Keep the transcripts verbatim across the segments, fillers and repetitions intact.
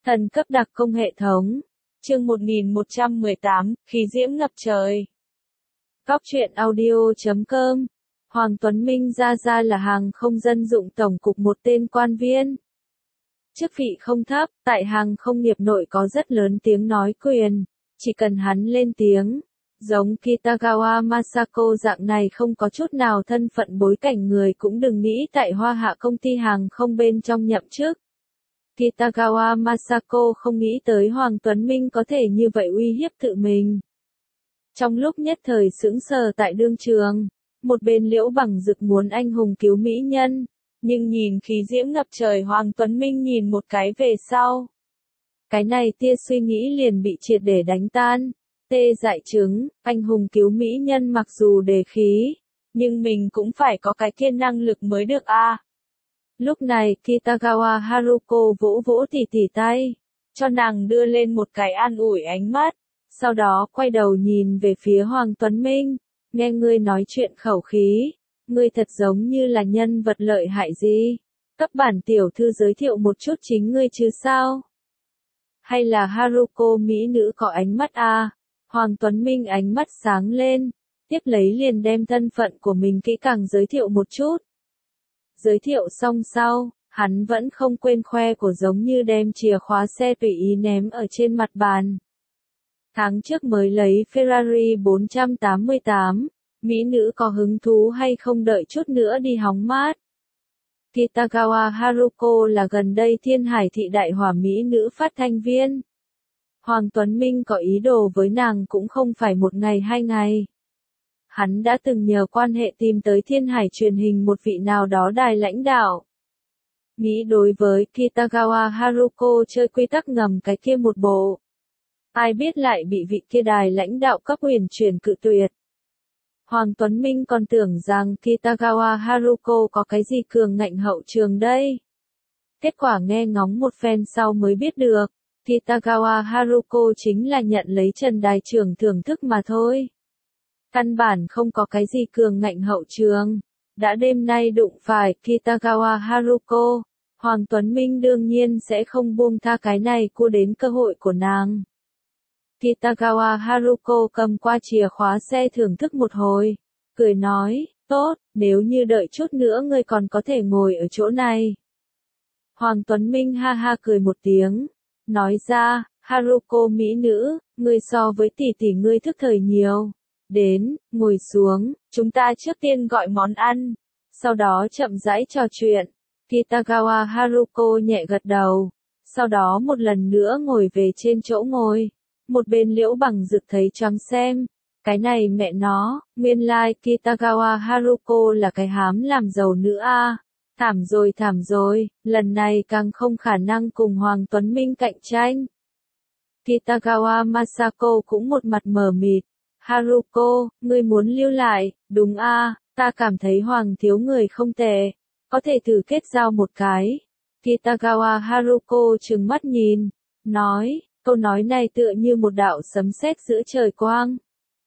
Thần cấp đặc công hệ thống. Chương một nghìn một trăm mười tám, khí diễm ngập trời. Góc truyện audio chấm com. Hoàng Tuấn Minh ra ra là hàng không dân dụng tổng cục một tên quan viên. Chức vị không thấp, tại hàng không nghiệp nội có rất lớn tiếng nói quyền. Chỉ cần hắn lên tiếng, giống Kitagawa Masako dạng này không có chút nào thân phận bối cảnh người cũng đừng nghĩ tại Hoa Hạ công ty hàng không bên trong nhậm chức. Kitagawa Masako không nghĩ tới Hoàng Tuấn Minh có thể như vậy uy hiếp tự mình. Trong lúc nhất thời sững sờ tại đương trường, một bên Liễu Bằng Dực muốn anh hùng cứu mỹ nhân, nhưng nhìn khí diễm ngập trời Hoàng Tuấn Minh nhìn một cái về sau. Cái này tia suy nghĩ liền bị triệt để đánh tan. Tê dại chứng, anh hùng cứu mỹ nhân mặc dù đề khí, nhưng mình cũng phải có cái kia năng lực mới được a. À. Lúc này Kitagawa Haruko vỗ vỗ tỉ tỉ tay, cho nàng đưa lên một cái an ủi ánh mắt, sau đó quay đầu nhìn về phía Hoàng Tuấn Minh, nghe ngươi nói chuyện khẩu khí, ngươi thật giống như là nhân vật lợi hại gì, cấp bản tiểu thư giới thiệu một chút chính ngươi chứ sao? Hay là Haruko mỹ nữ có ánh mắt a? À? Hoàng Tuấn Minh ánh mắt sáng lên, tiếp lấy liền đem thân phận của mình kỹ càng giới thiệu một chút. Giới thiệu xong sau, hắn vẫn không quên khoe của giống như đem chìa khóa xe tùy ý ném ở trên mặt bàn. Tháng trước mới lấy Ferrari bốn trăm tám mươi tám, mỹ nữ có hứng thú hay không đợi chút nữa đi hóng mát. Kitagawa Haruko là gần đây Thiên Hải thị đại hỏa mỹ nữ phát thanh viên. Hoàng Tuấn Minh có ý đồ với nàng cũng không phải một ngày hai ngày. Hắn đã từng nhờ quan hệ tìm tới Thiên Hải truyền hình một vị nào đó đài lãnh đạo. Nghĩ đối với Kitagawa Haruko chơi quy tắc ngầm cái kia một bộ. Ai biết lại bị vị kia đài lãnh đạo cấp huyền truyền cự tuyệt. Hoàng Tuấn Minh còn tưởng rằng Kitagawa Haruko có cái gì cường ngạnh hậu trường đây. Kết quả nghe ngóng một phen sau mới biết được, Kitagawa Haruko chính là nhận lấy Trần đài trưởng thưởng thức mà thôi. Căn bản không có cái gì cường ngạnh hậu trường. Đã đêm nay đụng phải Kitagawa Haruko, Hoàng Tuấn Minh đương nhiên sẽ không buông tha cái này cua đến cơ hội của nàng. Kitagawa Haruko cầm qua chìa khóa xe thưởng thức một hồi, cười nói, tốt, nếu như đợi chút nữa ngươi còn có thể ngồi ở chỗ này. Hoàng Tuấn Minh ha ha cười một tiếng, nói ra, Haruko mỹ nữ, ngươi so với tỷ tỷ ngươi thức thời nhiều. Đến, ngồi xuống, chúng ta trước tiên gọi món ăn, sau đó chậm rãi trò chuyện. Kitagawa Haruko nhẹ gật đầu, sau đó một lần nữa ngồi về trên chỗ ngồi. Một bên Liễu Bằng Dực thấy choáng xem, cái này mẹ nó, nguyên lai like Kitagawa Haruko là cái hám làm giàu nữ a. À. Thảm rồi thảm rồi, lần này càng không khả năng cùng Hoàng Tuấn Minh cạnh tranh. Kitagawa Masako cũng một mặt mờ mịt. Haruko, ngươi muốn lưu lại, đúng a, à, ta cảm thấy Hoàng thiếu người không tệ, có thể thử kết giao một cái. Kitagawa Haruko trừng mắt nhìn, nói, câu nói này tựa như một đạo sấm sét giữa trời quang.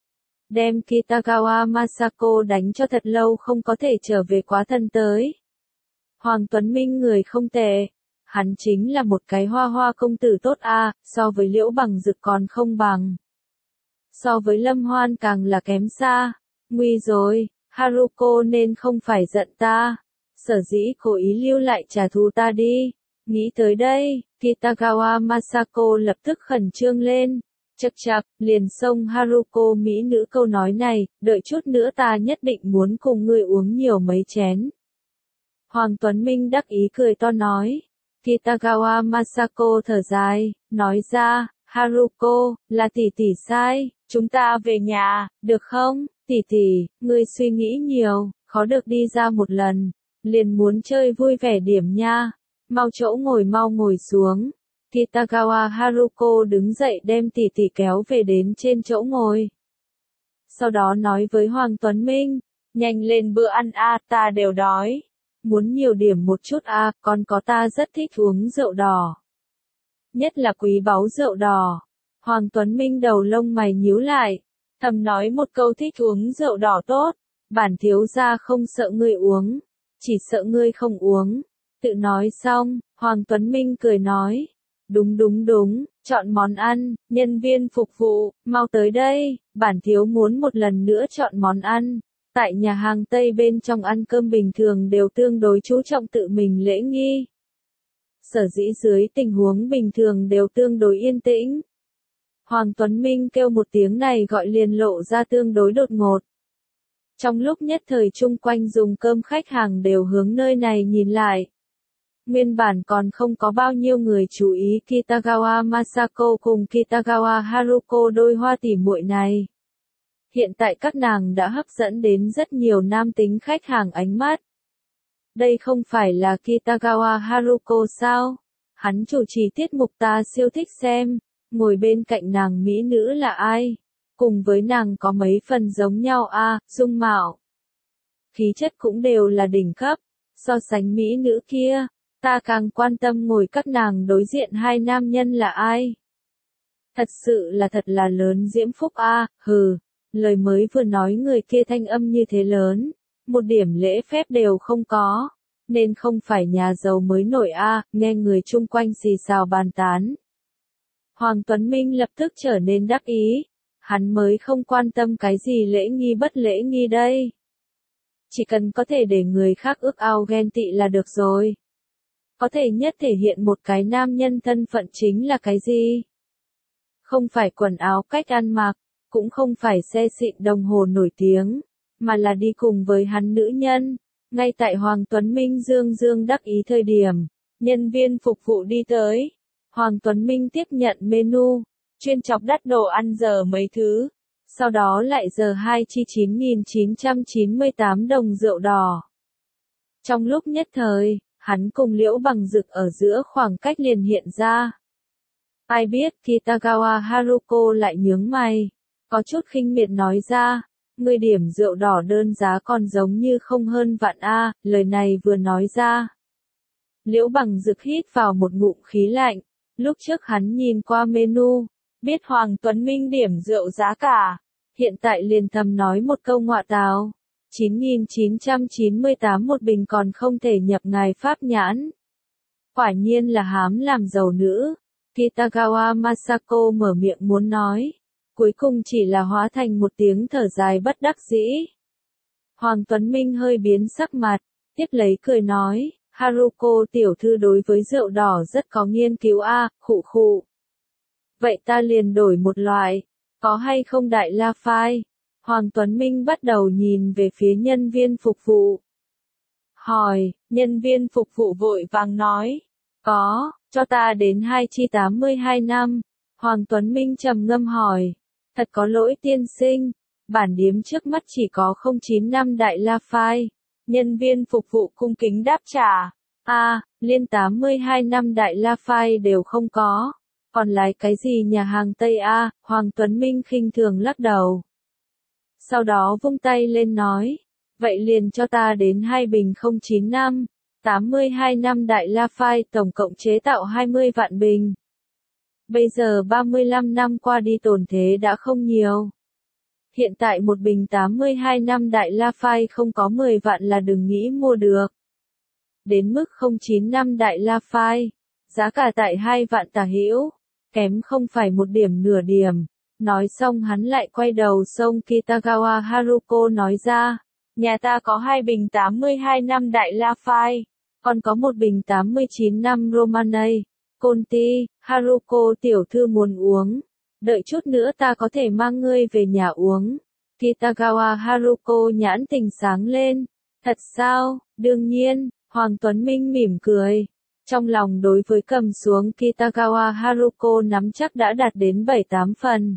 Đem Kitagawa Masako đánh cho thật lâu không có thể trở về quá thân tới. Hoàng Tuấn Minh người không tệ, hắn chính là một cái hoa hoa công tử tốt a, à, so với Liễu Bằng Dực còn không bằng. So với Lâm Hoan càng là kém xa. Nguy rồi, Haruko nên không phải giận ta. Sở dĩ cố ý lưu lại trả thù ta đi. Nghĩ tới đây, Kitagawa Masako lập tức khẩn trương lên. Chậc chậc, liền xông Haruko mỹ nữ câu nói này, đợi chút nữa ta nhất định muốn cùng ngươi uống nhiều mấy chén. Hoàng Tuấn Minh đắc ý cười to nói. Kitagawa Masako thở dài, nói ra, Haruko, là tỷ tỷ sai, chúng ta về nhà, được không? Tỷ tỷ, ngươi suy nghĩ nhiều, khó được đi ra một lần, liền muốn chơi vui vẻ điểm nha. Mau chỗ ngồi mau ngồi xuống. Kitagawa Haruko đứng dậy đem tỷ tỷ kéo về đến trên chỗ ngồi. Sau đó nói với Hoàng Tuấn Minh, nhanh lên bữa ăn a, à, ta đều đói. Muốn nhiều điểm một chút a, à, còn có ta rất thích uống rượu đỏ. Nhất là quý báu rượu đỏ. Hoàng Tuấn Minh đầu lông mày nhíu lại, thầm nói một câu thích uống rượu đỏ tốt, bản thiếu gia không sợ ngươi uống, chỉ sợ ngươi không uống. Tự nói xong, Hoàng Tuấn Minh cười nói, Đúng đúng đúng, chọn món ăn, nhân viên phục vụ, mau tới đây, bản thiếu muốn một lần nữa chọn món ăn. Tại nhà hàng Tây bên trong ăn cơm bình thường đều tương đối chú trọng tự mình lễ nghi. Sở dĩ dưới tình huống bình thường đều tương đối yên tĩnh. Hoàng Tuấn Minh kêu một tiếng này gọi liền lộ ra tương đối đột ngột. Trong lúc nhất thời chung quanh dùng cơm khách hàng đều hướng nơi này nhìn lại. Nguyên bản còn không có bao nhiêu người chú ý Kitagawa Masako cùng Kitagawa Haruko đôi hoa tỉ muội này. Hiện tại các nàng đã hấp dẫn đến rất nhiều nam tính khách hàng ánh mắt. Đây không phải là Kitagawa Haruko sao? Hắn chủ trì tiết mục ta siêu thích xem, ngồi bên cạnh nàng mỹ nữ là ai? Cùng với nàng có mấy phần giống nhau a, à, dung mạo. Khí chất cũng đều là đỉnh cấp, so sánh mỹ nữ kia, ta càng quan tâm ngồi các nàng đối diện hai nam nhân là ai. Thật sự là thật là lớn diễm phúc a, à, hừ, lời mới vừa nói người kia thanh âm như thế lớn, một điểm lễ phép đều không có, nên không phải nhà giàu mới nổi a, à, nghe người chung quanh xì xào bàn tán. Hoàng Tuấn Minh lập tức trở nên đắc ý. Hắn mới không quan tâm cái gì lễ nghi bất lễ nghi đây. Chỉ cần có thể để người khác ước ao ghen tị là được rồi. Có thể nhất thể hiện một cái nam nhân thân phận chính là cái gì? Không phải quần áo cách ăn mặc, cũng không phải xe xịn đồng hồ nổi tiếng, mà là đi cùng với hắn nữ nhân. Ngay tại Hoàng Tuấn Minh dương dương đắc ý thời điểm, nhân viên phục vụ đi tới. Hoàng Tuấn Minh tiếp nhận menu. Chuyên chọc đắt đồ ăn giờ mấy thứ, sau đó lại giờ hai chi chín nghìn chín trăm chín mươi tám đồng rượu đỏ. Trong lúc nhất thời, hắn cùng Liễu Bằng Dực ở giữa khoảng cách liền hiện ra. Ai biết Kitagawa Haruko lại nhướng mày, có chút khinh miệt nói ra, người điểm rượu đỏ đơn giá còn giống như không hơn vạn a, lời này vừa nói ra. Liễu Bằng Dực hít vào một ngụm khí lạnh, lúc trước hắn nhìn qua menu. Biết Hoàng Tuấn Minh điểm rượu giá cả, hiện tại liền thầm nói một câu ngọa tào, chín nghìn chín trăm chín mươi tám một bình còn không thể nhập ngài pháp nhãn. Quả nhiên là hám làm giàu nữ, Kitagawa Masako mở miệng muốn nói, cuối cùng chỉ là hóa thành một tiếng thở dài bất đắc dĩ. Hoàng Tuấn Minh hơi biến sắc mặt, tiếp lấy cười nói, Haruko tiểu thư đối với rượu đỏ rất có nghiên cứu a, à, khụ khụ. Vậy ta liền đổi một loại, có hay không đại la phai? Hoàng Tuấn Minh bắt đầu nhìn về phía nhân viên phục vụ. Hỏi, nhân viên phục vụ vội vàng nói, có, cho ta đến hai chi tám mươi hai năm. Hoàng Tuấn Minh trầm ngâm hỏi, thật có lỗi tiên sinh, bản điếm trước mắt chỉ có không chín năm đại la phai. Nhân viên phục vụ cung kính đáp trả, a, à, liên tám mươi hai năm đại la phai đều không có. Còn lại cái gì nhà hàng Tây A, Hoàng Tuấn Minh khinh thường lắc đầu. Sau đó vung tay lên nói, vậy liền cho ta đến hai bình không chín năm, tám mươi hai năm đại la phai tổng cộng chế tạo hai mươi vạn bình. Bây giờ ba mươi lăm năm qua đi tổn thế đã không nhiều. Hiện tại một bình tám mươi hai năm đại la phai không có mười vạn là đừng nghĩ mua được. Đến mức không chín năm đại la phai, giá cả tại hai vạn tả hữu. Kém không phải một điểm nửa điểm. Nói xong hắn lại quay đầu xông Kitagawa Haruko nói ra, nhà ta có hai bình tám mươi hai năm đại la phai, còn có một bình tám mươi chín năm Romanei. Conti, Haruko tiểu thư muốn uống, đợi chút nữa ta có thể mang ngươi về nhà uống. Kitagawa Haruko nhãn tình sáng lên, thật sao, đương nhiên, Hoàng Tuấn Minh mỉm cười. Trong lòng đối với cầm xuống Kitagawa Haruko nắm chắc đã đạt đến bảy tám phần.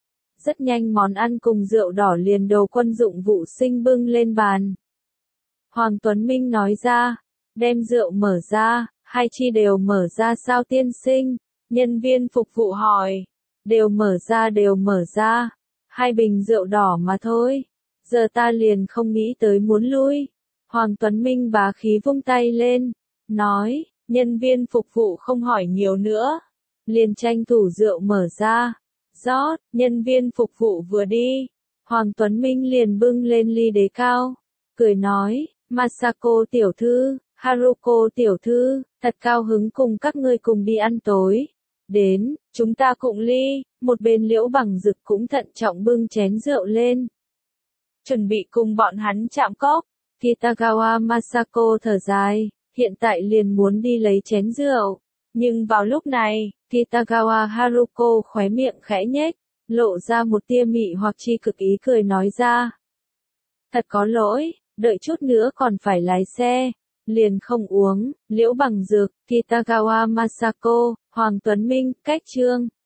Rất nhanh món ăn cùng rượu đỏ liền đầu quân dụng vụ sinh bưng lên bàn. Hoàng Tuấn Minh nói ra, đem rượu mở ra, hai chi đều mở ra sao tiên sinh? Nhân viên phục vụ hỏi, đều mở ra đều mở ra, hai bình rượu đỏ mà thôi. Giờ ta liền không nghĩ tới muốn lui. Hoàng Tuấn Minh bá khí vung tay lên, nói. Nhân viên phục vụ không hỏi nhiều nữa, liền tranh thủ rượu mở ra, rót, nhân viên phục vụ vừa đi, Hoàng Tuấn Minh liền bưng lên ly đế cao, cười nói, Masako tiểu thư, Haruko tiểu thư, thật cao hứng cùng các ngươi cùng đi ăn tối, đến, chúng ta cụng ly, một bên Liễu Bằng Dực cũng thận trọng bưng chén rượu lên. Chuẩn bị cùng bọn hắn chạm cốc, Kitagawa Masako thở dài, hiện tại liền muốn đi lấy chén rượu. Nhưng vào lúc này, Kitagawa Haruko khóe miệng khẽ nhếch, lộ ra một tia mị hoặc chi cực ý cười nói ra. Thật có lỗi, đợi chút nữa còn phải lái xe, liền không uống. Liễu Bằng Dực, Kitagawa Masako, Hoàng Tuấn Minh, cách chương.